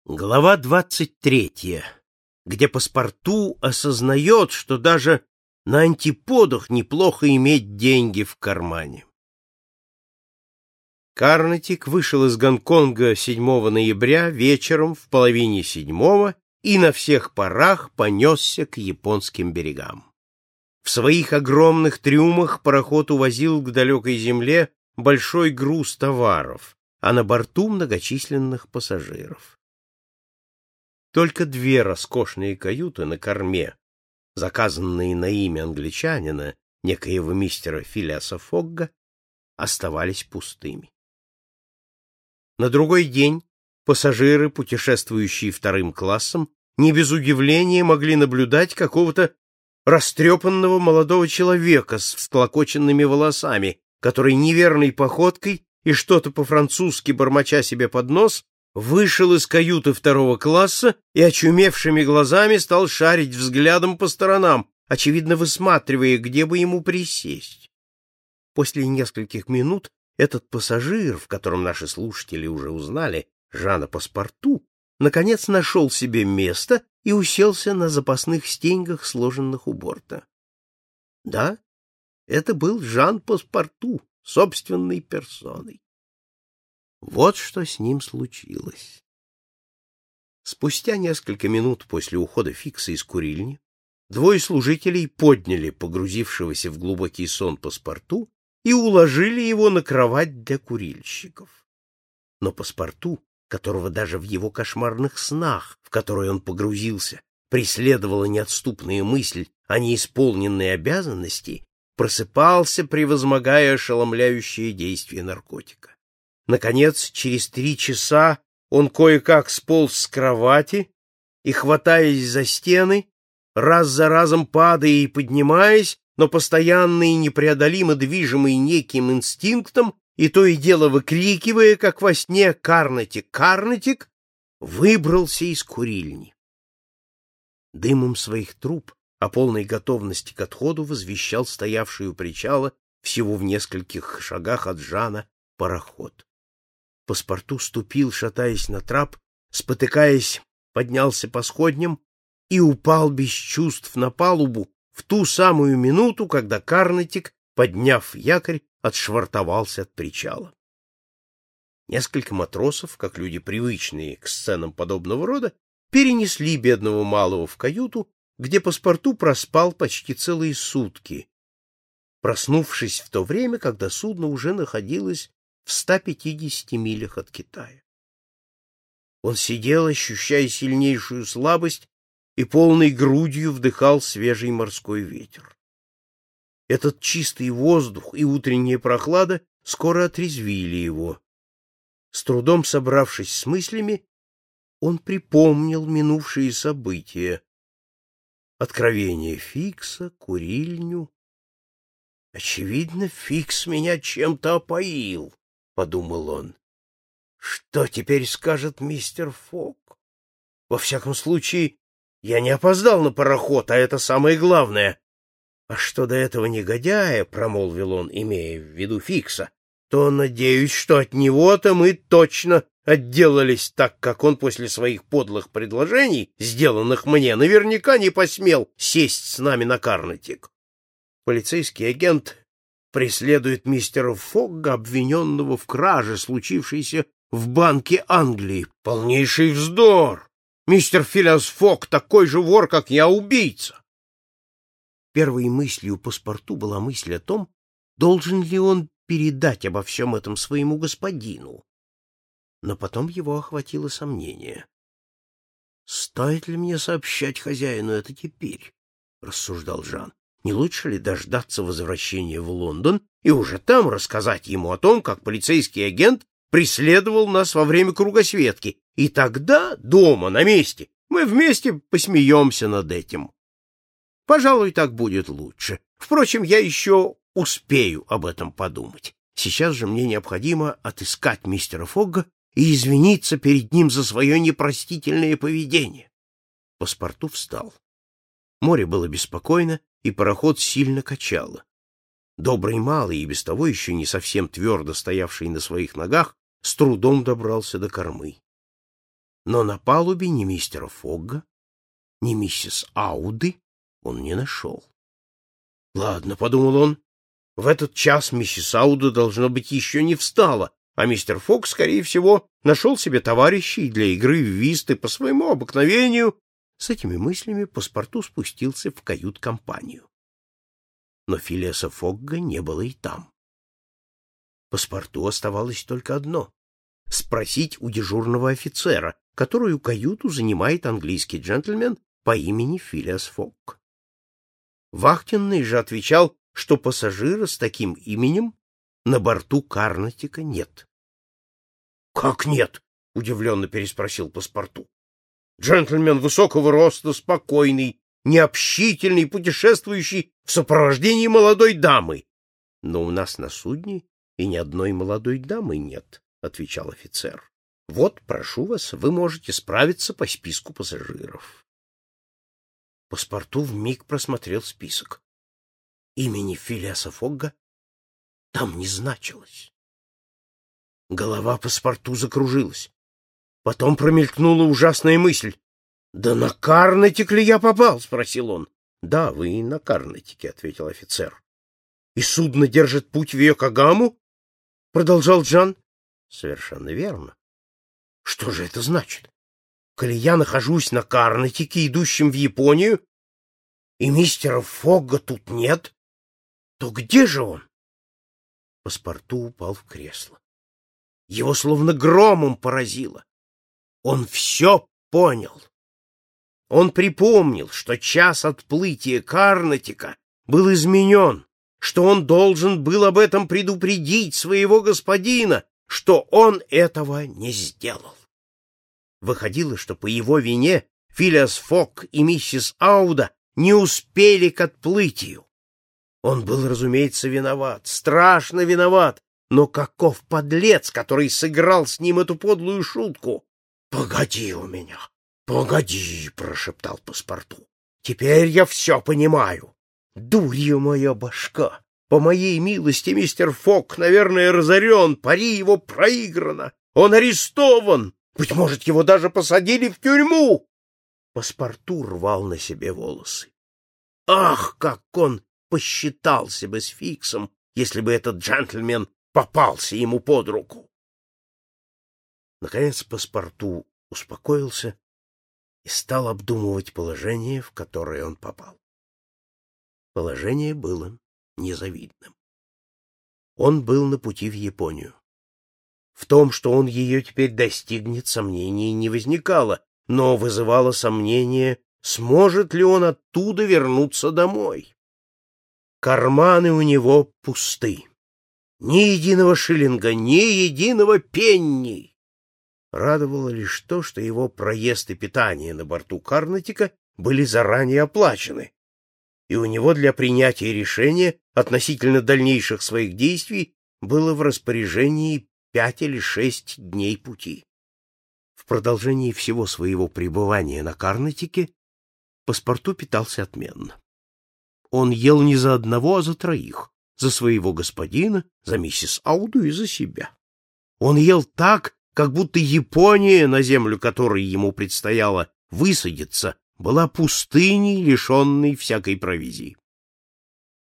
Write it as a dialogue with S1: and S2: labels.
S1: Глава 23, где паспорту осознает, что даже на антиподах неплохо иметь деньги в кармане. Карнатик вышел из Гонконга 7 ноября вечером в половине 7 и на всех парах понесся к японским берегам. В своих огромных трюмах пароход увозил к далекой земле большой груз товаров, а на борту многочисленных пассажиров. Только 2 роскошные каюты на корме, заказанные на имя англичанина, некоего мистера Филиаса Фогга, оставались пустыми. На другой день пассажиры, путешествующие 2-м классом, не без удивления могли наблюдать какого-то растрепанного молодого человека с всклокоченными волосами, который неверной походкой и что-то по-французски бормоча себе под нос вышел из каюты 2-го класса и очумевшими глазами стал шарить взглядом по сторонам, очевидно высматривая, где бы ему присесть. После нескольких минут этот пассажир, в котором наши слушатели уже узнали Жана Паспорту, наконец нашел себе место и уселся на запасных стеньгах, сложенных у борта. Да, это был Жан Паспорту собственной персоной. Вот что с ним случилось. Спустя несколько минут после ухода Фикса из курильни 2 служителей подняли погрузившегося в глубокий сон Паспорту и уложили его на кровать для курильщиков. Но Паспорту, которого даже в его кошмарных снах, в которые он погрузился, преследовала неотступная мысль о неисполненной обязанности, просыпался, превозмогая ошеломляющее действие наркотика. Наконец, через 3 часа он кое-как сполз с кровати и, хватаясь за стены, раз за разом падая и поднимаясь, но постоянно и непреодолимо движимый неким инстинктом, и то и дело выкрикивая, как во сне «Карнатик! Карнатик!», выбрался из курильни. Дымом своих труб о полной готовности к отходу возвещал стоявший у причала всего в нескольких шагах от Жана пароход. Паспорту ступил, шатаясь на трап, спотыкаясь, поднялся по сходням и упал без чувств на палубу в ту самую минуту, когда Карнатик, подняв якорь, отшвартовался от причала. Несколько матросов, как люди привычные к сценам подобного рода, перенесли бедного малого в каюту, где Паспорту проспал почти целые сутки, проснувшись в то время, когда судно уже находилось в 150 милях от Китая. Он сидел, ощущая сильнейшую слабость, и полной грудью вдыхал свежий морской ветер. Этот чистый воздух и утренняя прохлада скоро отрезвили его. С трудом собравшись с мыслями, он припомнил минувшие события. Откровение Фикса, курильню. Очевидно, Фикс меня чем-то опоил, — подумал он. Что теперь скажет мистер Фог? Во всяком случае, я не опоздал на пароход, а это самое главное. А что до этого негодяя, — промолвил он, имея в виду Фикса, — то надеюсь, что от него-то мы точно отделались, так как он после своих подлых предложений, сделанных мне, наверняка не посмел сесть с нами на Карнатик. Полицейский агент преследует мистера Фогга, обвиненного в краже, случившейся в Банке Англии. Полнейший вздор! Мистер Филиас Фогг такой же вор, как я, убийца. Первой мыслью Паспорту была мысль о том, должен ли он передать обо всем этом своему господину. Но потом его охватило сомнение. «Стоит ли мне сообщать хозяину это теперь?» — рассуждал Жан. «Не лучше ли дождаться возвращения в Лондон и уже там рассказать ему о том, как полицейский агент преследовал нас во время кругосветки, и тогда, дома, на месте, мы вместе посмеемся над этим? Пожалуй, так будет лучше. Впрочем, я еще успею об этом подумать. Сейчас же мне необходимо отыскать мистера Фогга и извиниться перед ним за свое непростительное поведение». Паспорту встал. Море было беспокойно, и пароход сильно качало. Добрый малый, и без того еще не совсем твердо стоявший на своих ногах, с трудом добрался до кормы. но на палубе ни мистера Фогга, ни миссис Ауды он не нашел. «Ладно», — подумал он, — «в этот час миссис Ауда, должно быть, еще не встала, а мистер Фогг, скорее всего, нашел себе товарищей для игры в вист и по своему обыкновению». С этими мыслями паспорту спустился в кают-компанию. Но Филиаса Фогга не было и там. Паспорту оставалось только одно — спросить у дежурного офицера, которую каюту занимает английский джентльмен по имени Филиас Фогг. Вахтенный же отвечал, что пассажира с таким именем на борту Карнатика нет. — Как нет? — удивленно переспросил паспорту. — Джентльмен высокого роста, спокойный, необщительный, путешествующий в сопровождении молодой дамы. — Но у нас на судне и ни одной молодой дамы нет, — отвечал офицер. — Вот, прошу вас, вы можете справиться по списку пассажиров. Паспорту вмиг просмотрел список. Имени Филиаса Фогга там не значилось. Голова паспорту закружилась. Потом промелькнула ужасная мысль. — Да на Карнатик ли я попал? — спросил он. — Да, вы на Карнатике, — ответил офицер. — И судно держит путь в Йокогаму? — продолжал Джан. — Совершенно верно. — Что же это значит? Коли я нахожусь на Карнатике, идущем в Японию, и мистера Фогга тут нет, то где же он? Паспорту упал в кресло. Его словно громом поразило. Он все понял. Он припомнил, что час отплытия Карнатика был изменен, что он должен был об этом предупредить своего господина, что он этого не сделал. Выходило, что по его вине Филиас Фогг и миссис Ауда не успели к отплытию. Он был, разумеется, виноват, страшно виноват, но каков подлец, который сыграл с ним эту подлую шутку? — Погоди у меня, погоди, — прошептал паспорту. — Теперь я все понимаю. Дурья моя башка! По моей милости, мистер Фогг, наверное, разорен, пари его проиграно, он арестован, быть может, его даже посадили в тюрьму. Паспорту рвал на себе волосы. Ах, как он посчитался бы с Фиксом, если бы этот джентльмен попался ему под руку. Наконец паспорту успокоился и стал обдумывать положение, в которое он попал. Положение было незавидным. Он был на пути в Японию. В том, что он ее теперь достигнет, сомнений не возникало, но вызывало сомнение, сможет ли он оттуда вернуться домой. Карманы у него пусты. Ни единого шиллинга, ни единого пенни. Радовало лишь то, что его проезд и питание на борту Карнатика были заранее оплачены, и у него для принятия решения относительно дальнейших своих действий было в распоряжении 5 или 6 дней пути. В продолжении всего своего пребывания на Карнатике паспорту питался отменно. Он ел не за одного, а за троих, за своего господина, за миссис Ауду и за себя. Он ел так, как будто Япония, на землю которой ему предстояло высадиться, была пустыней, лишенной всякой провизии.